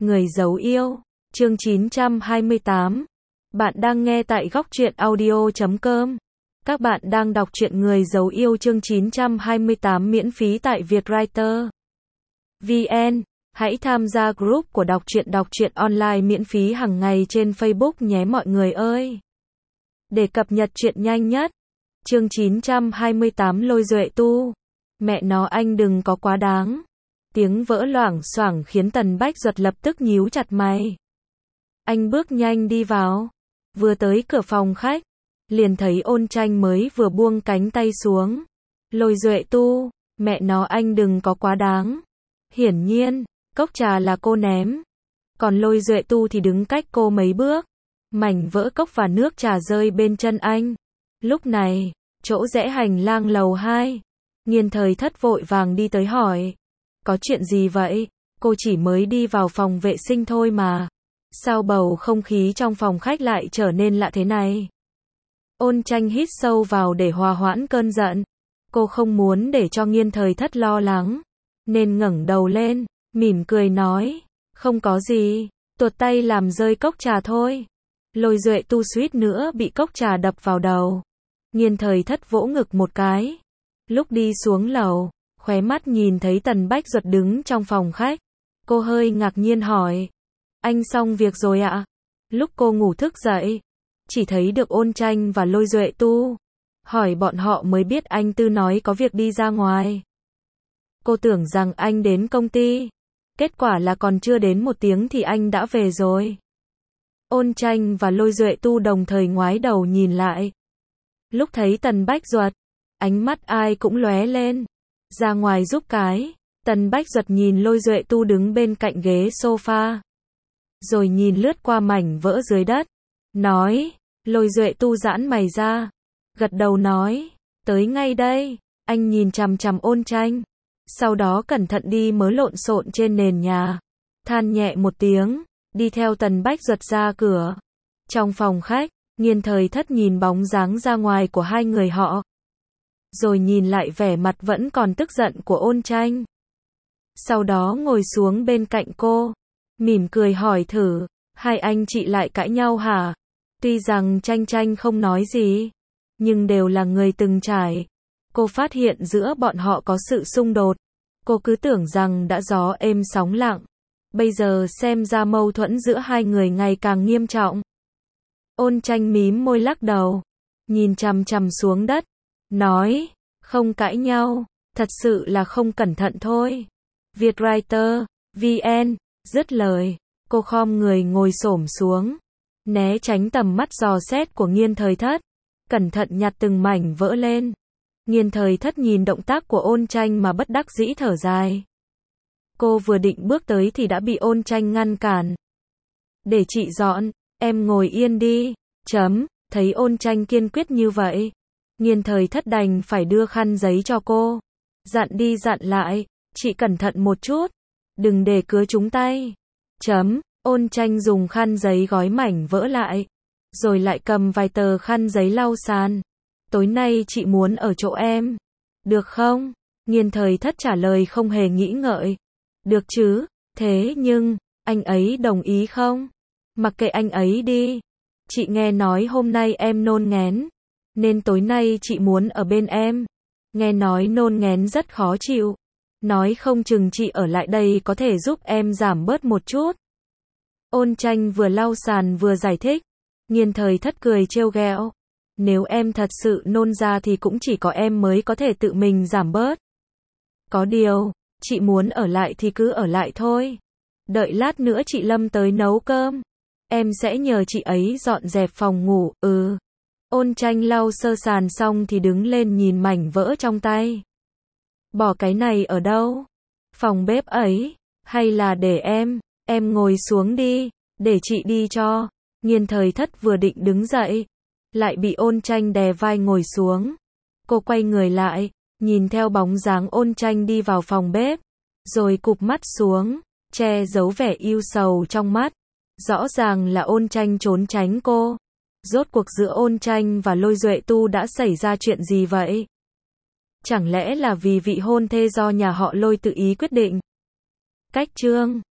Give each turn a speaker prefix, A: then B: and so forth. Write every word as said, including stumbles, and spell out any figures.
A: Người giấu yêu, chương chín trăm hai mươi tám. Bạn đang nghe tại góc truyện audio chấm com. Các bạn đang đọc truyện Người giấu yêu chương chín trăm hai mươi tám miễn phí tại Vietwriter vê en. Hãy tham gia group của đọc truyện đọc truyện online miễn phí hàng ngày trên Facebook nhé mọi người ơi. Để cập nhật truyện nhanh nhất. Chương chín trăm hai mươi tám Lôi Duệ Tu. Mẹ nó anh đừng có quá đáng. Tiếng vỡ loảng xoảng khiến Tần Bách Duật lập tức nhíu chặt mày. Anh bước nhanh đi vào. Vừa tới cửa phòng khách, liền thấy Ôn Tranh mới vừa buông cánh tay xuống. Lôi Duệ Tu, mẹ nó anh đừng có quá đáng. Hiển nhiên, cốc trà là cô ném. Còn Lôi Duệ Tu thì đứng cách cô mấy bước. Mảnh vỡ cốc và nước trà rơi bên chân anh. Lúc này, chỗ rẽ hành lang lầu hai. Nghiên Thời Thất vội vàng đi tới hỏi. Có chuyện gì vậy? Cô chỉ mới đi vào phòng vệ sinh thôi mà. Sao bầu không khí trong phòng khách lại trở nên lạ thế này? Ôn Tranh hít sâu vào để hòa hoãn cơn giận. Cô không muốn để cho Nghiên Thời Thất lo lắng. Nên ngẩng đầu lên, mỉm cười nói. Không có gì, tuột tay làm rơi cốc trà thôi. Lôi Duệ Tu suýt nữa bị cốc trà đập vào đầu. Nghiên Thời Thất vỗ ngực một cái. Lúc đi xuống lầu, khóe mắt nhìn thấy Tần Bách Duật đứng trong phòng khách. Cô hơi ngạc nhiên hỏi. Anh xong việc rồi ạ? Lúc cô ngủ thức dậy, chỉ thấy được Ôn Tranh và Lôi Duệ Tu. Hỏi bọn họ mới biết anh Tư nói có việc đi ra ngoài. Cô tưởng rằng anh đến công ty. Kết quả là còn chưa đến một tiếng thì anh đã về rồi. Ôn Tranh và Lôi Duệ Tu đồng thời ngoái đầu nhìn lại. Lúc thấy Tần Bách Duật, ánh mắt ai cũng lóe lên. Ra ngoài giúp cái. Tần Bách Duật nhìn Lôi Duệ Tu đứng bên cạnh ghế sofa. Rồi nhìn lướt qua mảnh vỡ dưới đất. Nói. Lôi Duệ Tu giãn mày ra. Gật đầu nói. Tới ngay đây. Anh nhìn chằm chằm Ôn Tranh. Sau đó cẩn thận đi mớ lộn xộn trên nền nhà. Than nhẹ một tiếng. Đi theo Tần Bách Duật ra cửa. Trong phòng khách, Nghiên Thời Thất nhìn bóng dáng ra ngoài của hai người họ. Rồi nhìn lại vẻ mặt vẫn còn tức giận của Ôn Tranh. Sau đó ngồi xuống bên cạnh cô. Mỉm cười hỏi thử. Hai anh chị lại cãi nhau hả? Tuy rằng Tranh Tranh không nói gì. Nhưng đều là người từng trải. Cô phát hiện giữa bọn họ có sự xung đột. Cô cứ tưởng rằng đã gió êm sóng lặng. Bây giờ xem ra mâu thuẫn giữa hai người ngày càng nghiêm trọng. Ôn Tranh mím môi lắc đầu. Nhìn chằm chằm xuống đất. Nói. Không cãi nhau. Thật sự là không cẩn thận thôi. Vietwriter vê en. Dứt lời. Cô khom người ngồi xổm xuống. Né tránh tầm mắt dò xét của Nghiên Thời Thất. Cẩn thận nhặt từng mảnh vỡ lên. Nghiên Thời Thất nhìn động tác của Ôn Tranh mà bất đắc dĩ thở dài. Cô vừa định bước tới thì đã bị Ôn Tranh ngăn cản. Để chị dọn, em ngồi yên đi. Chấm, thấy Ôn Tranh kiên quyết như vậy. Nghiên Thời Thất đành phải đưa khăn giấy cho cô. Dặn đi dặn lại, chị cẩn thận một chút. Đừng để cứa trúng tay. Chấm, Ôn Tranh dùng khăn giấy gói mảnh vỡ lại. Rồi lại cầm vài tờ khăn giấy lau sàn. Tối nay chị muốn ở chỗ em. Được không? Nghiên Thời Thất trả lời không hề nghĩ ngợi. Được chứ, thế nhưng, anh ấy đồng ý không? Mặc kệ anh ấy đi. Chị nghe nói hôm nay em nôn nghén. Nên tối nay chị muốn ở bên em. Nghe nói nôn nghén rất khó chịu. Nói không chừng chị ở lại đây có thể giúp em giảm bớt một chút. Ôn Tranh vừa lau sàn vừa giải thích. Nghiên Thời Thất cười trêu ghẹo. Nếu em thật sự nôn ra thì cũng chỉ có em mới có thể tự mình giảm bớt. Có điều, chị muốn ở lại thì cứ ở lại thôi. Đợi lát nữa chị Lâm tới nấu cơm. Em sẽ nhờ chị ấy dọn dẹp phòng ngủ, ừ. Ôn Tranh lau sơ sàn xong thì đứng lên nhìn mảnh vỡ trong tay. Bỏ cái này ở đâu? Phòng bếp ấy. Hay là để em, em ngồi xuống đi, để chị đi cho. Nghiên Thời Thất vừa định đứng dậy. Lại bị Ôn Tranh đè vai ngồi xuống. Cô quay người lại, nhìn theo bóng dáng Ôn Tranh đi vào phòng bếp. Rồi cụp mắt xuống, che giấu vẻ ưu sầu trong mắt. Rõ ràng là Ôn Tranh trốn tránh cô. Rốt cuộc giữa Ôn Tranh và Lôi Duệ Tu đã xảy ra chuyện gì vậy? Chẳng lẽ là vì vị hôn thê do nhà họ Lôi tự ý quyết định? Cách chương